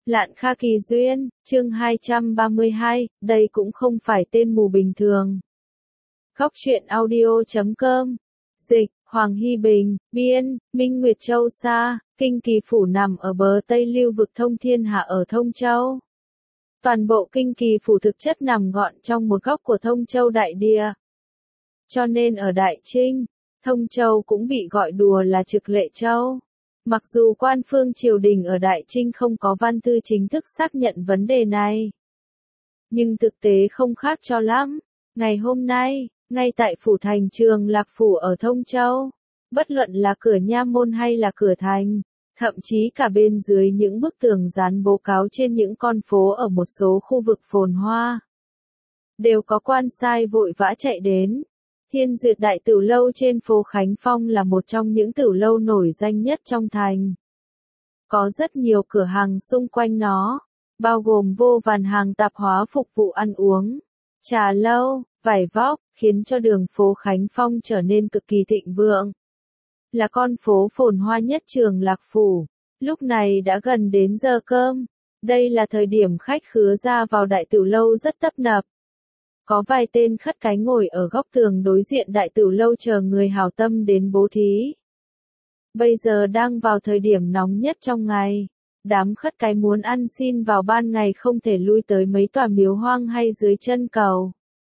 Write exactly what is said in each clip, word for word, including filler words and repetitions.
Lạn Kha Kỳ Duyên, chương hai trăm ba mươi hai, đây cũng không phải tên mù bình thường. Góc truyện audio chấm com. Dịch, Hoàng Hy Bình, biên, Minh Nguyệt Châu Sa, Kinh Kỳ Phủ nằm ở bờ Tây lưu vực Thông Thiên Hạ ở Thông Châu. Toàn bộ Kinh Kỳ Phủ thực chất nằm gọn trong một góc của Thông Châu đại địa. Cho nên ở Đại Trinh, Thông Châu cũng bị gọi đùa là Trực Lệ Châu. Mặc dù quan phương triều đình ở Đại Trinh không có văn thư chính thức xác nhận vấn đề này, nhưng thực tế không khác cho lắm. Ngày hôm nay, ngay tại phủ thành Trường Lạc Phủ ở Thông Châu, bất luận là cửa nha môn hay là cửa thành, thậm chí cả bên dưới những bức tường dán bố cáo trên những con phố ở một số khu vực phồn hoa, đều có quan sai vội vã chạy đến. Thiên Duyệt Đại Tửu Lâu trên phố Khánh Phong là một trong những tửu lâu nổi danh nhất trong thành. Có rất nhiều cửa hàng xung quanh nó, bao gồm vô vàn hàng tạp hóa phục vụ ăn uống, trà lâu, vải vóc, khiến cho đường phố Khánh Phong trở nên cực kỳ thịnh vượng. Là con phố phồn hoa nhất Trường Lạc Phủ, lúc này đã gần đến giờ cơm. Đây là thời điểm khách khứa ra vào Đại Tửu Lâu rất tấp nập. Có vài tên khất cái ngồi ở góc tường đối diện Đại Tửu Lâu chờ người hảo tâm đến bố thí. Bây giờ đang vào thời điểm nóng nhất trong ngày. Đám khất cái muốn ăn xin vào ban ngày không thể lui tới mấy tòa miếu hoang hay dưới chân cầu.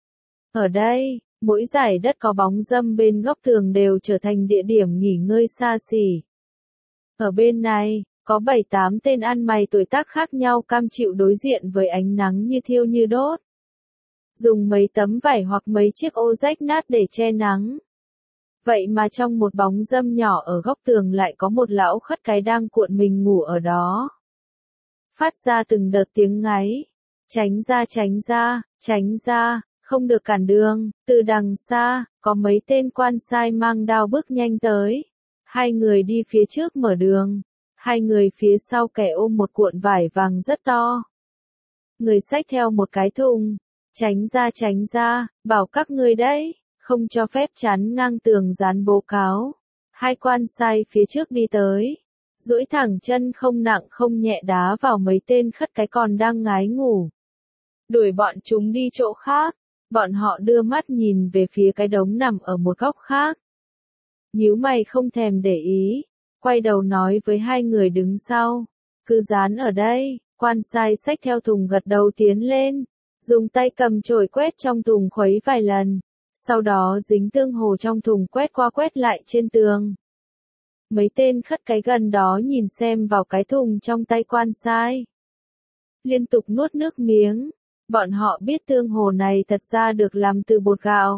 Ở đây, mỗi dải đất có bóng râm bên góc tường đều trở thành địa điểm nghỉ ngơi xa xỉ. Ở bên này, có bảy tám tên ăn mày tuổi tác khác nhau cam chịu đối diện với ánh nắng như thiêu như đốt. Dùng mấy tấm vải hoặc mấy chiếc ô rách nát để che nắng. Vậy mà trong một bóng râm nhỏ ở góc tường lại có một lão khất cái đang cuộn mình ngủ ở đó. Phát ra từng đợt tiếng ngáy. Tránh ra tránh ra, tránh ra, không được cản đường. Từ đằng xa, có mấy tên quan sai mang đao bước nhanh tới. Hai người đi phía trước mở đường. Hai người phía sau kẻ ôm một cuộn vải vàng rất to. Người xách theo một cái thùng. Tránh ra tránh ra, bảo các ngươi đấy, không cho phép chắn ngang tường dán bố cáo. Hai quan sai phía trước đi tới, duỗi thẳng chân không nặng không nhẹ đá vào mấy tên khất cái còn đang ngái ngủ. Đuổi bọn chúng đi chỗ khác, bọn họ đưa mắt nhìn về phía cái đống nằm ở một góc khác. Nhíu mày không thèm để ý, quay đầu nói với hai người đứng sau, cứ dán ở đây. Quan sai xách theo thùng gật đầu tiến lên. Dùng tay cầm chổi quét trong thùng khuấy vài lần, sau đó dính tương hồ trong thùng quét qua quét lại trên tường. Mấy tên khất cái gần đó nhìn xem vào cái thùng trong tay quan sai. Liên tục nuốt nước miếng, bọn họ biết tương hồ này thật ra được làm từ bột gạo.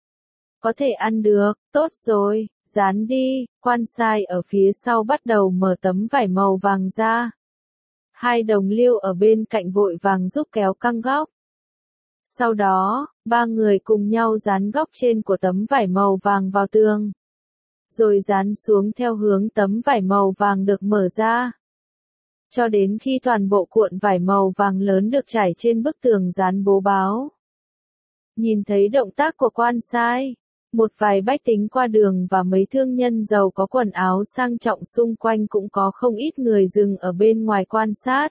Có thể ăn được, tốt rồi, dán đi. Quan sai ở phía sau bắt đầu mở tấm vải màu vàng ra. Hai đồng liêu ở bên cạnh vội vàng giúp kéo căng góc. Sau đó, ba người cùng nhau dán góc trên của tấm vải màu vàng vào tường. Rồi dán xuống theo hướng tấm vải màu vàng được mở ra. Cho đến khi toàn bộ cuộn vải màu vàng lớn được trải trên bức tường dán bố báo. Nhìn thấy động tác của quan sai, một vài bách tính qua đường và mấy thương nhân giàu có quần áo sang trọng xung quanh cũng có không ít người dừng ở bên ngoài quan sát.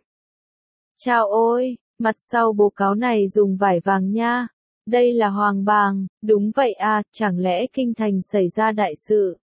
Chao ôi! Mặt sau bố cáo này dùng vải vàng nha. Đây là hoàng bàng, đúng vậy à, chẳng lẽ kinh thành xảy ra đại sự?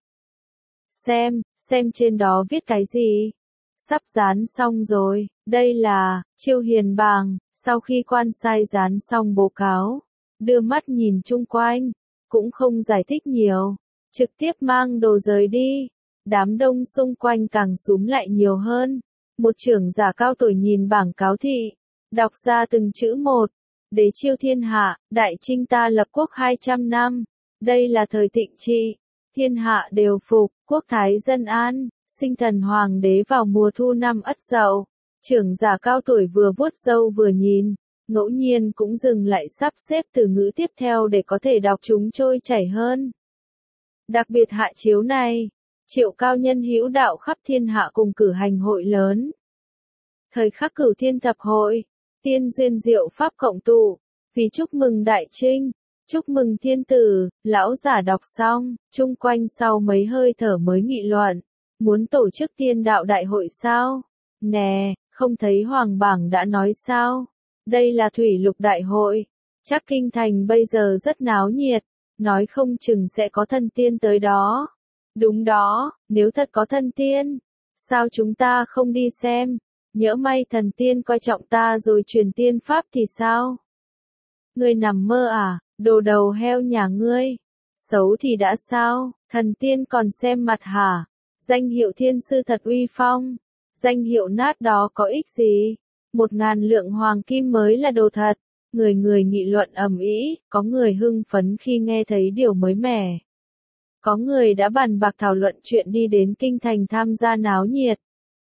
Xem, xem trên đó viết cái gì? Sắp dán xong rồi, đây là, Chiêu Hiền bàng. Sau khi quan sai dán xong bố cáo, đưa mắt nhìn chung quanh, cũng không giải thích nhiều, trực tiếp mang đồ rời đi. Đám đông xung quanh càng súm lại nhiều hơn. Một trưởng giả cao tuổi nhìn bảng cáo thị. Đọc ra từng chữ một. Đế chiêu thiên hạ, Đại Trinh ta lập quốc hai trăm năm. Đây là thời thịnh trị. Thiên hạ đều phục, quốc thái dân an. Sinh thần hoàng đế vào mùa thu năm Ất Dậu. Trưởng giả cao tuổi vừa vuốt râu vừa nhìn. Ngẫu nhiên cũng dừng lại sắp xếp từ ngữ tiếp theo để có thể đọc chúng trôi chảy hơn. Đặc biệt hạ chiếu này, triệu cao nhân hữu đạo khắp thiên hạ cùng cử hành hội lớn. Thời khắc cửu thiên thập hội. Tiên duyên diệu pháp cộng tụ, vì chúc mừng Đại Trinh, chúc mừng thiên tử. Lão giả đọc xong, chung quanh sau mấy hơi thở mới nghị luận, muốn tổ chức tiên đạo đại hội sao? Nè, Không thấy Hoàng bảng đã nói sao? Đây là thủy lục đại hội. Chắc kinh thành bây giờ rất náo nhiệt. Nói không chừng sẽ có thần tiên tới đó. Đúng đó, nếu thật có thần tiên, sao chúng ta không đi xem? Nhỡ may thần tiên coi trọng ta rồi truyền tiên pháp thì sao? Ngươi nằm mơ à, đồ đầu heo nhà ngươi. Xấu thì đã sao, thần tiên còn xem mặt hả? Danh hiệu thiên sư thật uy phong. Danh hiệu nát đó có ích gì? Một ngàn lượng hoàng kim mới là đồ thật. Người người nghị luận ầm ĩ, có người hưng phấn khi nghe thấy điều mới mẻ. Có người đã bàn bạc thảo luận chuyện đi đến kinh thành tham gia náo nhiệt.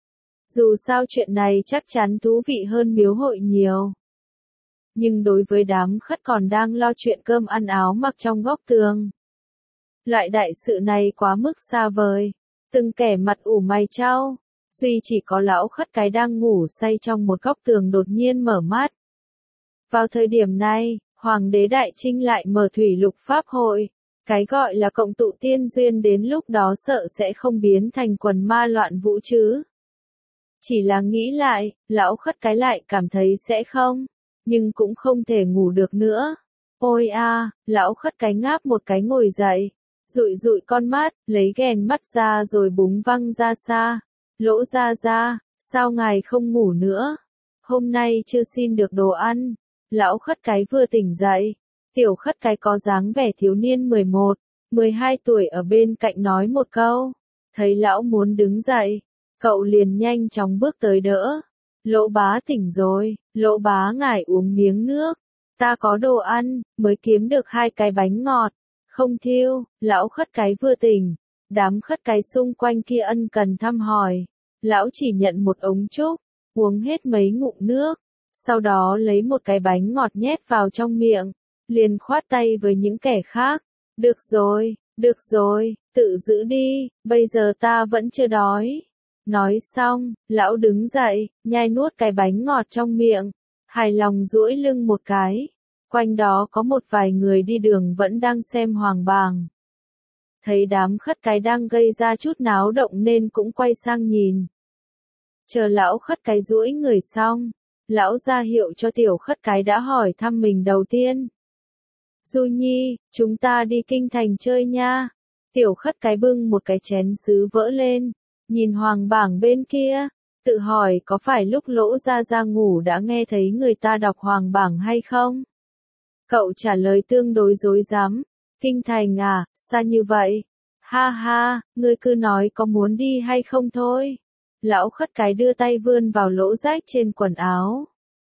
Dù sao chuyện này chắc chắn thú vị hơn miếu hội nhiều. Nhưng đối với đám khất còn đang lo chuyện cơm ăn áo mặc trong góc tường. Loại đại sự này quá mức xa vời. Từng kẻ mặt ủ mày chau. Duy chỉ có lão khất cái đang ngủ say trong một góc tường đột nhiên mở mắt. Vào thời điểm này, Hoàng đế Đại Trinh lại mở thủy lục pháp hội. Cái gọi là cộng tụ tiên duyên đến lúc đó sợ sẽ không biến thành quần ma loạn vũ chứ. Chỉ là nghĩ lại, lão khất cái lại cảm thấy sẽ không, nhưng cũng không thể ngủ được nữa. Ôi a, lão khất cái ngáp một cái ngồi dậy, dụi dụi con mắt, lấy ghèn mắt ra rồi búng văng ra xa. Lỗ ra ra, sao ngài không ngủ nữa? Hôm nay chưa xin được đồ ăn. Lão khất cái vừa tỉnh dậy. Tiểu khất cái có dáng vẻ thiếu niên mười một, mười hai tuổi ở bên cạnh nói một câu. Thấy lão muốn đứng dậy, cậu liền nhanh chóng bước tới đỡ. Lỗ bá tỉnh rồi, lỗ bá ngài uống miếng nước. Ta có đồ ăn, mới kiếm được hai cái bánh ngọt. Không thiêu, lão khất cái vừa tỉnh. Đám khất cái xung quanh kia ân cần thăm hỏi. Lão chỉ nhận một ống trúc, uống hết mấy ngụm nước. Sau đó lấy một cái bánh ngọt nhét vào trong miệng. Liền khoát tay với những kẻ khác. Được rồi, được rồi, tự giữ đi, bây giờ ta vẫn chưa đói. Nói xong, lão đứng dậy, nhai nuốt cái bánh ngọt trong miệng. Hài lòng duỗi lưng một cái. Quanh đó có một vài người đi đường vẫn đang xem Hoàng bảng. Thấy đám khất cái đang gây ra chút náo động nên cũng quay sang nhìn. Chờ lão khất cái duỗi người xong, lão ra hiệu cho tiểu khất cái đã hỏi thăm mình đầu tiên. Du Nhi, chúng ta đi kinh thành chơi nha. Tiểu khất cái bưng một cái chén sứ vỡ lên, nhìn Hoàng bảng bên kia, tự hỏi có phải lúc Lỗ ra ra ngủ đã nghe thấy người ta đọc Hoàng bảng hay không? Cậu trả lời tương đối rối rắm. Kinh thành à, xa như vậy? Ha ha, ngươi cứ nói có muốn đi hay không thôi. Lão khất cái đưa tay vươn vào lỗ rách trên quần áo.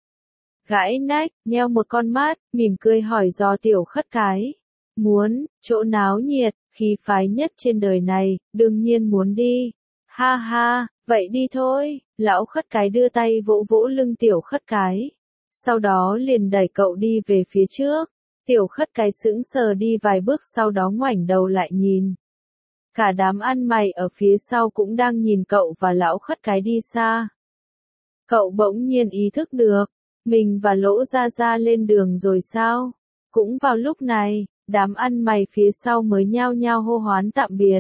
Gãi nách, nheo một con mắt, mỉm cười hỏi do tiểu khất cái. Muốn, chỗ náo nhiệt, khí phái nhất trên đời này, đương nhiên muốn đi. Ha ha, vậy đi thôi. Lão khất cái đưa tay vỗ vỗ lưng tiểu khất cái. Sau đó liền đẩy cậu đi về phía trước. Tiểu khất cái sững sờ đi vài bước sau đó ngoảnh đầu lại nhìn. Cả đám ăn mày ở phía sau cũng đang nhìn cậu và lão khất cái đi xa. Cậu bỗng nhiên ý thức được, mình và Lỗ ra ra lên đường rồi sao? Cũng vào lúc này, đám ăn mày phía sau mới nhao nhao hô hoán tạm biệt.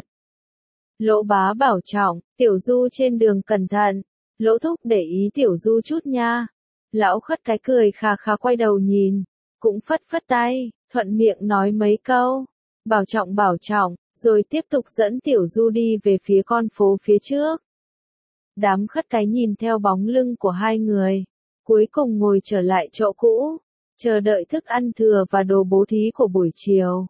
Lỗ bá bảo trọng, tiểu du trên đường cẩn thận. Lỗ thúc để ý tiểu du chút nha. Lão khất cái cười khà khà quay đầu nhìn, cũng phất phất tay, thuận miệng nói mấy câu. Bảo trọng bảo trọng, rồi tiếp tục dẫn tiểu du đi về phía con phố phía trước. Đám khất cái nhìn theo bóng lưng của hai người, cuối cùng ngồi trở lại chỗ cũ, chờ đợi thức ăn thừa và đồ bố thí của buổi chiều.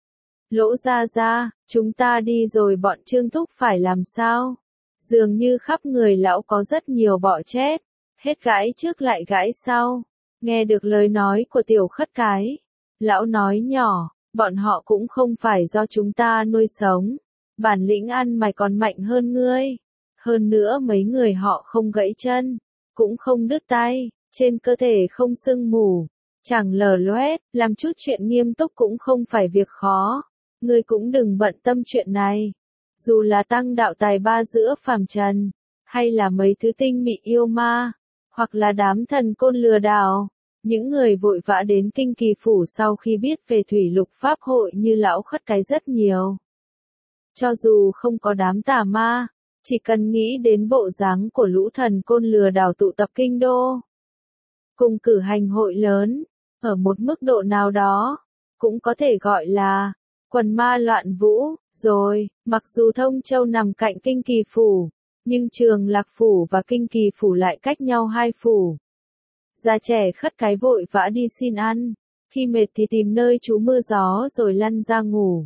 Lỗ ra ra, chúng ta đi rồi bọn Trương Thúc phải làm sao? Dường như khắp người lão có rất nhiều bọ chết, hết gãi trước lại gãi sau. Nghe được lời nói của tiểu khất cái, lão nói nhỏ, bọn họ cũng không phải do chúng ta nuôi sống. Bản lĩnh ăn mày còn mạnh hơn ngươi. Hơn nữa mấy người họ không gãy chân, cũng không đứt tay, trên cơ thể không sưng mù, chẳng lở loét, làm chút chuyện nghiêm túc cũng không phải việc khó. Ngươi cũng đừng bận tâm chuyện này. Dù là tăng đạo tài ba giữa phàm trần, hay là mấy thứ tinh mị yêu ma, hoặc là đám thần côn lừa đảo, những người vội vã đến kinh kỳ phủ sau khi biết về thủy lục pháp hội như lão khất cái rất nhiều. Cho dù không có đám tà ma, Chỉ cần nghĩ đến bộ dáng của lũ thần côn lừa đảo tụ tập kinh đô, cùng cử hành hội lớn, ở một mức độ nào đó, cũng có thể gọi là quần ma loạn vũ, rồi, mặc dù Thông Châu nằm cạnh Kinh Kỳ Phủ, nhưng Trường Lạc Phủ và Kinh Kỳ Phủ lại cách nhau hai phủ. Già trẻ khất cái vội vã đi xin ăn, khi mệt thì tìm nơi trú mưa gió rồi lăn ra ngủ.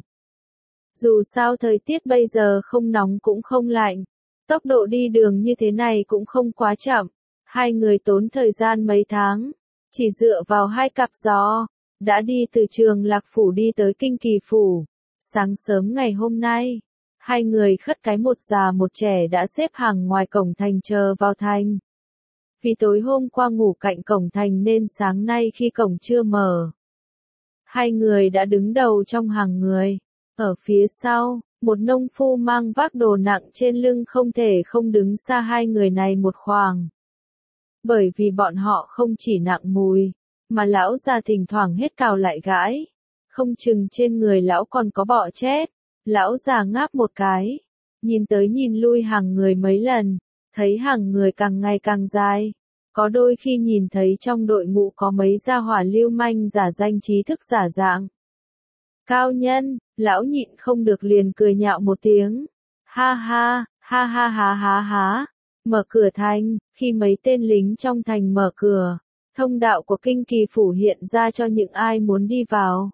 Dù sao thời tiết bây giờ không nóng cũng không lạnh, tốc độ đi đường như thế này cũng không quá chậm, hai người tốn thời gian mấy tháng, chỉ dựa vào hai cặp gió, đã đi từ Trường Lạc Phủ đi tới Kinh Kỳ Phủ. Sáng sớm ngày hôm nay, hai người khất cái một già một trẻ đã xếp hàng ngoài cổng thành chờ vào thành. Vì tối hôm qua ngủ cạnh cổng thành nên sáng nay khi cổng chưa mở, hai người đã đứng đầu trong hàng người. Ở phía sau, một nông phu mang vác đồ nặng trên lưng không thể không đứng xa hai người này một khoảng. Bởi vì bọn họ không chỉ nặng mùi, mà lão già thỉnh thoảng hết cào lại gãi. Không chừng trên người lão còn có bọ chết. Lão già ngáp một cái, nhìn tới nhìn lui hàng người mấy lần, thấy hàng người càng ngày càng dài. Có đôi khi nhìn thấy trong đội ngũ có mấy gia hỏa lưu manh giả danh trí thức giả dạng. Cao nhân, lão nhịn không được liền cười nhạo một tiếng. Ha ha, ha ha ha ha ha. Mở cửa thành, khi mấy tên lính trong thành mở cửa, thông đạo của Kinh Kỳ Phủ hiện ra cho những ai muốn đi vào.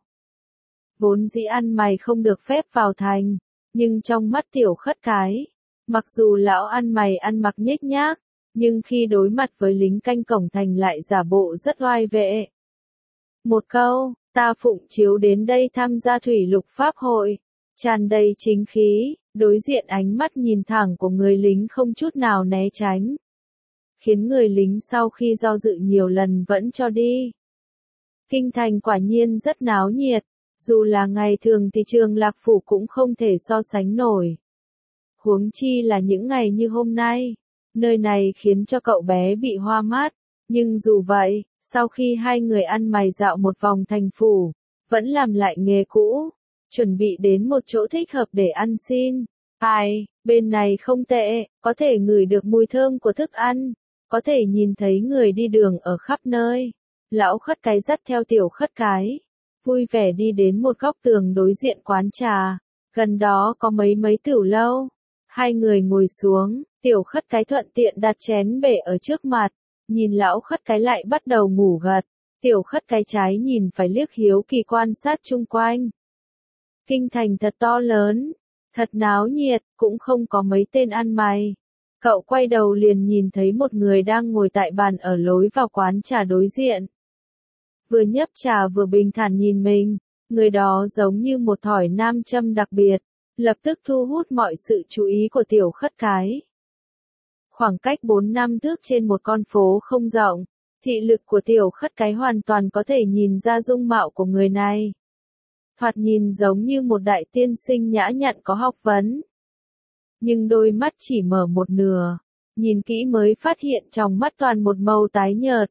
Vốn dĩ ăn mày không được phép vào thành, nhưng trong mắt tiểu khất cái, mặc dù lão ăn mày ăn mặc nhếch nhác, nhưng khi đối mặt với lính canh cổng thành lại giả bộ rất oai vệ. Một câu, ta phụng chiếu đến đây tham gia thủy lục pháp hội, tràn đầy chính khí, đối diện ánh mắt nhìn thẳng của người lính không chút nào né tránh, khiến người lính sau khi do dự nhiều lần vẫn cho đi. Kinh thành quả nhiên rất náo nhiệt, dù là ngày thường thì Trường Lạc Phủ cũng không thể so sánh nổi. Huống chi là những ngày như hôm nay, nơi này khiến cho cậu bé bị hoa mắt, nhưng dù vậy, sau khi hai người ăn mày dạo một vòng thành phủ, vẫn làm lại nghề cũ, chuẩn bị đến một chỗ thích hợp để ăn xin. Ai, bên này không tệ, có thể ngửi được mùi thơm của thức ăn, có thể nhìn thấy người đi đường ở khắp nơi. Lão khất cái dắt theo tiểu khất cái, vui vẻ đi đến một góc tường đối diện quán trà, gần đó có mấy mấy tiểu lâu. Hai người ngồi xuống, tiểu khất cái thuận tiện đặt chén bể ở trước mặt, nhìn lão khất cái lại bắt đầu ngủ gật, tiểu khất cái trái nhìn phải liếc hiếu kỳ quan sát chung quanh. Kinh thành thật to lớn, thật náo nhiệt, cũng không có mấy tên ăn mày. Cậu quay đầu liền nhìn thấy một người đang ngồi tại bàn ở lối vào quán trà đối diện. Vừa nhấp trà vừa bình thản nhìn mình, người đó giống như một thỏi nam châm đặc biệt, lập tức thu hút mọi sự chú ý của tiểu khất cái. Khoảng cách bốn năm thước trên một con phố không rộng, thị lực của tiểu khất cái hoàn toàn có thể nhìn ra dung mạo của người này. Thoạt nhìn giống như một đại tiên sinh nhã nhặn có học vấn. Nhưng đôi mắt chỉ mở một nửa, nhìn kỹ mới phát hiện trong mắt toàn một màu tái nhợt.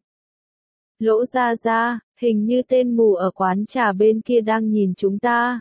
Lỗ ra ra, hình như tên mù ở quán trà bên kia đang nhìn chúng ta.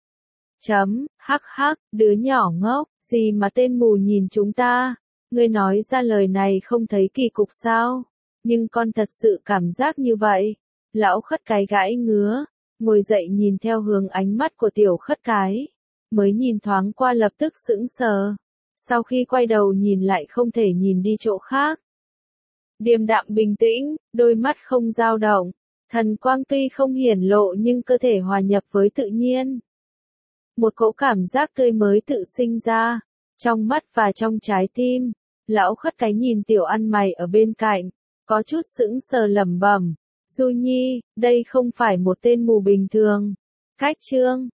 Chấm, hắc hắc, đứa nhỏ ngốc, gì mà tên mù nhìn chúng ta? Ngươi nói ra lời này không thấy kỳ cục sao? Nhưng con thật sự cảm giác như vậy. Lão khất cái gãi ngứa, ngồi dậy nhìn theo hướng ánh mắt của tiểu khất cái. Mới nhìn thoáng qua lập tức sững sờ. Sau khi quay đầu nhìn lại không thể nhìn đi chỗ khác. Điềm đạm bình tĩnh, đôi mắt không dao động. Thần quang tuy không hiển lộ nhưng cơ thể hòa nhập với tự nhiên. Một cỗ cảm giác tươi mới tự sinh ra, trong mắt và trong trái tim. Lão khất cái nhìn tiểu ăn mày ở bên cạnh, có chút sững sờ lẩm bẩm, Du Nhi, đây không phải một tên mù bình thường. Cách chương